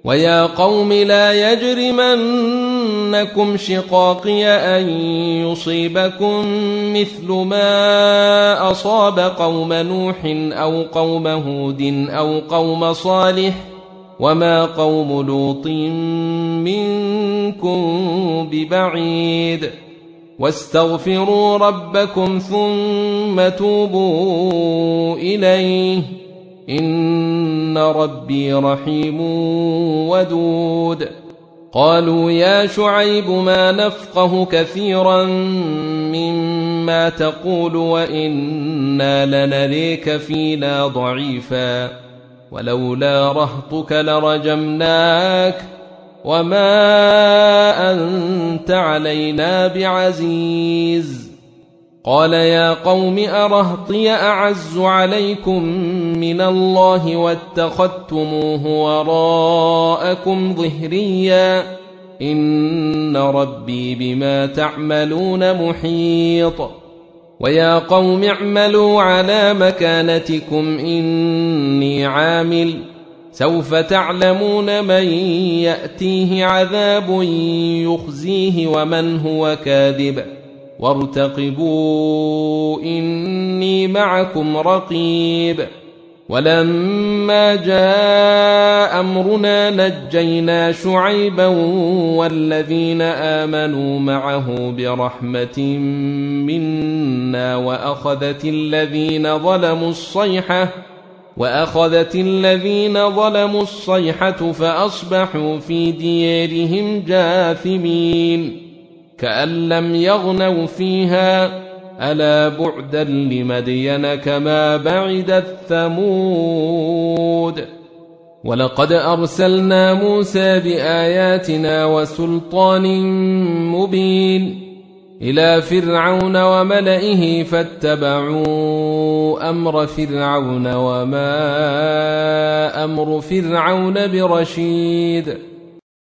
ويا قوم لا يجرمنكم شقاقي أن يصيبكم مثل ما أصاب قوم نوح أو قوم هود أو قوم صالح وما قوم لوط منكم ببعيد واستغفروا ربكم ثم توبوا إليه إن ربي رحيم ودود. قالوا يا شعيب ما نفقه كثيرا مما تقول وإنا لنريك فينا ضعيفا ولولا رهطك لرجمناك وما أنت علينا بعزيز. قال يا قوم أرهطي أعز عليكم من الله واتخذتموه وراءكم ظهريا إن ربي بما تعملون محيط. ويا قوم اعملوا على مكانتكم إني عامل سوف تعلمون من يأتيه عذاب يخزيه ومن هو كاذب وارتقبوا إني معكم رقيب. ولما جاء أمرنا نجينا شعيبا والذين آمنوا معه برحمة منا وأخذت الذين ظلموا الصيحة فأصبحوا في ديارهم جاثمين كأن لم يغنوا فيها ألا بعدا لمدين كما بعدت ثمود. ولقد أرسلنا موسى بآياتنا وسلطان مبين إلى فرعون وملئه فاتبعوا أمر فرعون وما أمر فرعون برشيد.